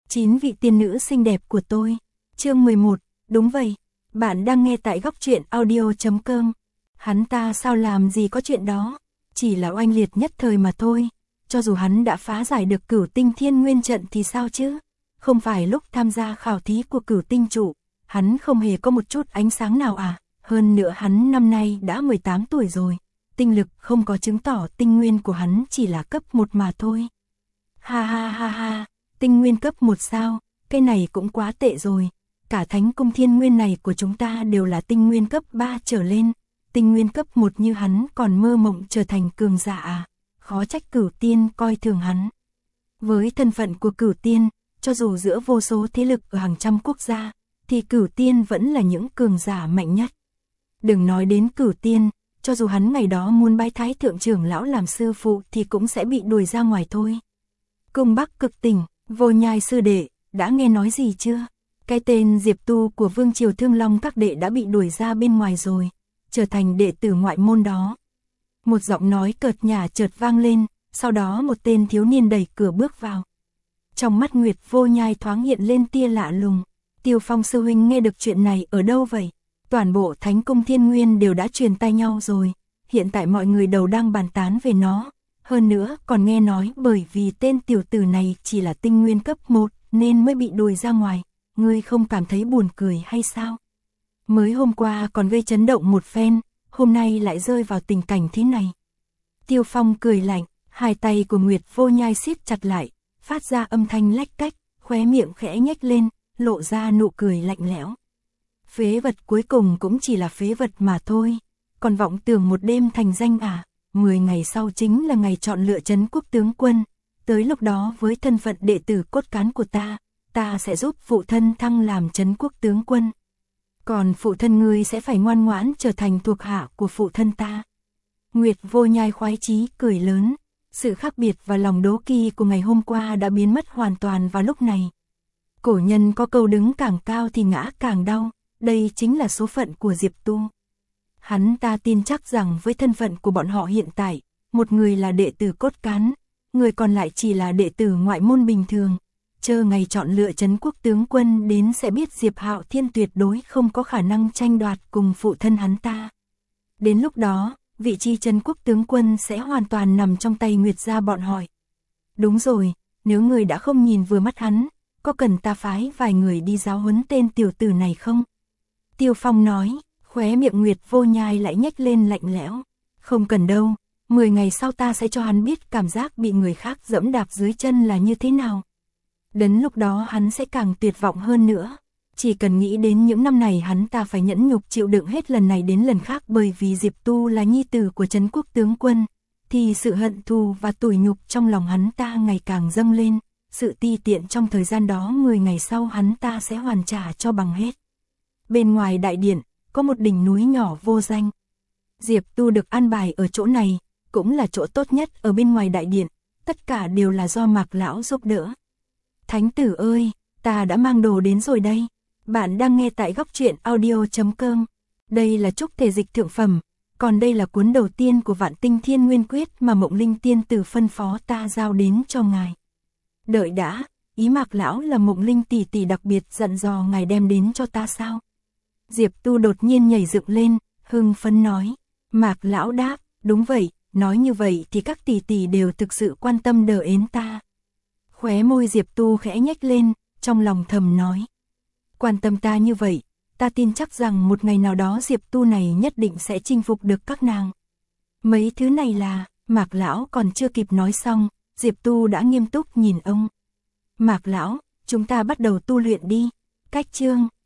9 vị tiên nữ xinh đẹp của tôi. Chương 11, đúng vậy, bạn đang nghe tại góc truyện audio.com. Hắn ta sao làm gì có chuyện đó, chỉ là oanh liệt nhất thời mà thôi. Cho dù hắn đã phá giải được Cửu Tinh Thiên Nguyên trận thì sao chứ? Không phải lúc tham gia khảo thí của Cửu Tinh Trụ, hắn không hề có một chút ánh sáng nào à? Hơn nữa hắn năm nay đã 18 tuổi rồi, tinh lực không có chứng tỏ tinh nguyên của hắn chỉ là cấp 1 mà thôi. Ha ha ha ha, tinh nguyên cấp 1 sao, cái này cũng quá tệ rồi. Cả thánh cung thiên nguyên này của chúng ta đều là tinh nguyên cấp 3 trở lên, tinh nguyên cấp 1 như hắn còn mơ mộng trở thành cường giả à? Khó trách Cửu Tiên coi thường hắn. Với thân phận của Cửu Tiên, cho dù giữa vô số thế lực ở hàng trăm quốc gia, thì Cửu Tiên vẫn là những cường giả mạnh nhất. Đừng nói đến Cửu Tiên, cho dù hắn ngày đó muốn bái Thái Thượng trưởng lão làm sư phụ thì cũng sẽ bị đuổi ra ngoài thôi. Cung Bắc Cực Tỉnh, Vô Nhai sư đệ, đã nghe nói gì chưa? Cái tên Diệp Tu của Vương Triều Thương Long các đệ đã bị đuổi ra bên ngoài rồi, trở thành đệ tử ngoại môn đó. Một giọng nói cợt nhả chợt vang lên, sau đó một tên thiếu niên đẩy cửa bước vào. Trong mắt Nguyệt Vô Nhai thoáng hiện lên tia lạ lùng. Tiêu Phong sư huynh nghe được chuyện này ở đâu vậy? Toàn bộ Thánh Cung Thiên Nguyên đều đã truyền tai nhau rồi, hiện tại mọi người đầu đang bàn tán về nó. Hơn nữa còn nghe nói bởi vì tên tiểu tử này chỉ là tinh nguyên cấp 1 nên mới bị đuổi ra ngoài. Ngươi không cảm thấy buồn cười hay sao? Mới hôm qua còn gây chấn động một phen, hôm nay lại rơi vào tình cảnh thế này. Tiêu Phong cười lạnh, hai tay của Nguyệt Vô Nhai siết chặt lại, phát ra âm thanh lách cách, khóe miệng khẽ nhếch lên, lộ ra nụ cười lạnh lẽo. Phế vật cuối cùng cũng chỉ là phế vật mà thôi, còn vọng tưởng một đêm thành danh à? 10 ngày sau chính là ngày chọn lựa trấn quốc tướng quân, tới lúc đó với thân phận đệ tử cốt cán của ta sẽ giúp phụ thân thăng làm trấn quốc tướng quân. Còn phụ thân ngươi sẽ phải ngoan ngoãn trở thành thuộc hạ của phụ thân ta. Nguyệt Vô Nhai khoái chí cười lớn, sự khác biệt và lòng đố kỵ của ngày hôm qua đã biến mất hoàn toàn vào lúc này. Cổ nhân có câu đứng càng cao thì ngã càng đau, đây chính là số phận của Diệp Tu. Hắn ta tin chắc rằng với thân phận của bọn họ hiện tại, một người là đệ tử cốt cán, người còn lại chỉ là đệ tử ngoại môn bình thường. Chờ ngày chọn lựa trấn quốc tướng quân đến sẽ biết Diệp Hạo Thiên tuyệt đối không có khả năng tranh đoạt cùng phụ thân hắn ta. Đến lúc đó, vị trí trấn quốc tướng quân sẽ hoàn toàn nằm trong tay Nguyệt gia bọn họ. Đúng rồi, nếu người đã không nhìn vừa mắt hắn, có cần ta phái vài người đi giáo huấn tên tiểu tử này không? Tiêu Phong nói, khóe miệng Nguyệt Vô Nhai lại nhếch lên lạnh lẽo. Không cần đâu, 10 ngày sau ta sẽ cho hắn biết cảm giác bị người khác dẫm đạp dưới chân là như thế nào. Đến lúc đó hắn sẽ càng tuyệt vọng hơn nữa. Chỉ cần nghĩ đến những năm này hắn ta phải nhẫn nhục chịu đựng hết lần này đến lần khác bởi vì Diệp Tu là nhi tử của trấn quốc tướng quân, thì sự hận thù và tủi nhục trong lòng hắn ta ngày càng dâng lên. Sự ti tiện trong thời gian đó 10 ngày sau hắn ta sẽ hoàn trả cho bằng hết. Bên ngoài đại điện, có một đỉnh núi nhỏ vô danh. Diệp Tu được an bài ở chỗ này, cũng là chỗ tốt nhất ở bên ngoài đại điện, tất cả đều là do Mạc Lão giúp đỡ. Thánh tử ơi, ta đã mang đồ đến rồi đây. Bạn đang nghe tại góc truyện audio.com. Đây là trúc thể dịch thượng phẩm, còn đây là cuốn đầu tiên của Vạn Tinh Thiên Nguyên Quyết mà Mộng Linh tiên tử phân phó ta giao đến cho ngài. Đợi đã, ý Mạc Lão là Mộng Linh tỷ tỷ đặc biệt dặn dò ngài đem đến cho ta sao? Diệp Tu đột nhiên nhảy dựng lên, hưng phấn nói. Mạc Lão đáp, đúng vậy, nói như vậy thì các tỷ tỷ đều thực sự quan tâm đỡ ến ta. Khóe môi Diệp Tu khẽ nhếch lên, trong lòng thầm nói. Quan tâm ta như vậy, ta tin chắc rằng một ngày nào đó Diệp Tu này nhất định sẽ chinh phục được các nàng. Mấy thứ này là, Mạc Lão còn chưa kịp nói xong, Diệp Tu đã nghiêm túc nhìn ông. Mạc Lão, chúng ta bắt đầu tu luyện đi. Cách chương